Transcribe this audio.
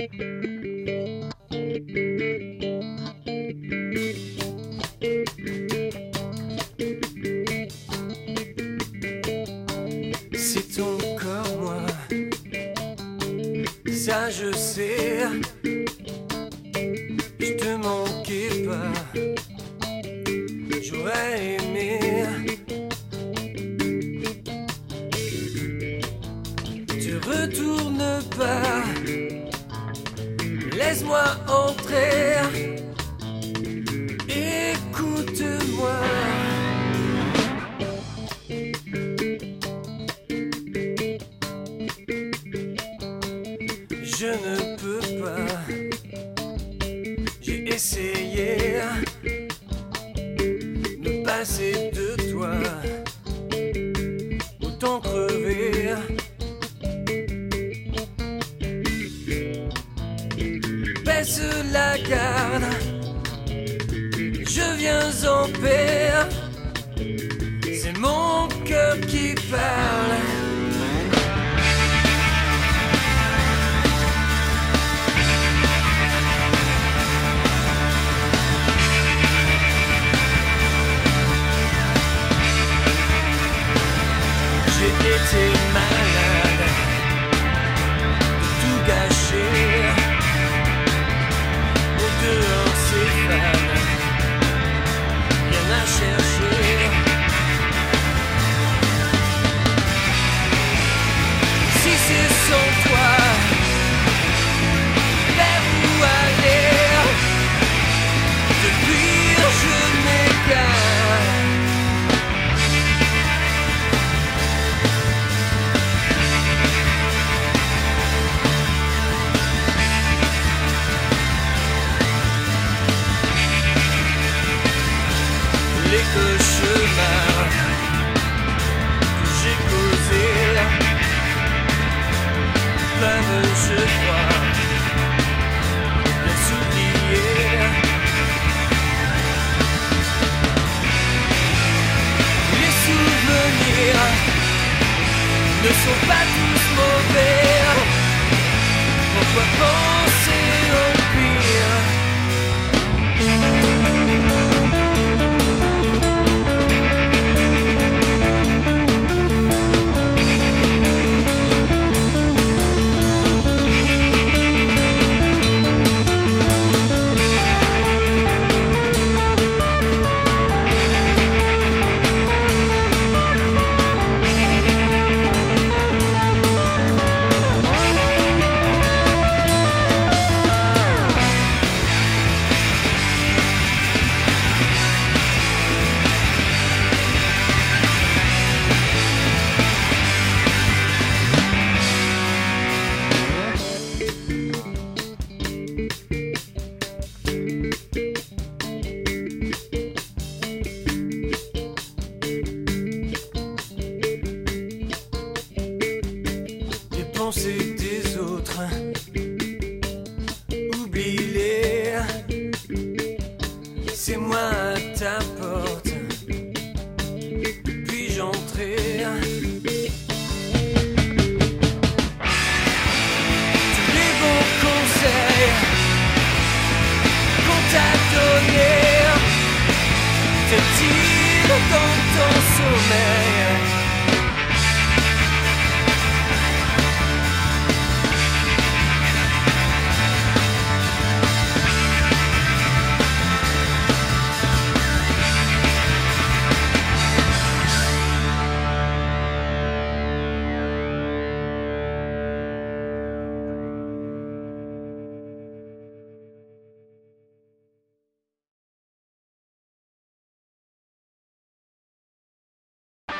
C'est ton corps, moi, ça je sais. Je te manquais pas, j'aurais aimé. Tu retournes pas, laisse-moi entrer. Écoute-moi. Je ne peux pas, j'ai essayé me passer de toi, autant crever. Baisse la garde, je viens en paix, c'est mon cœur qui parle. J'ai été malade, de tout gâcher. Au dehors c'est fan, rien à chercher. Si c'est sans toi, vers où aller? Depuis je m'égare. Les cauchemars que j'ai causés peuvent, je crois, les oublier. Les souvenirs ne sont pas tous mauvais. Pourquoi penser au pire? Des pensées des autres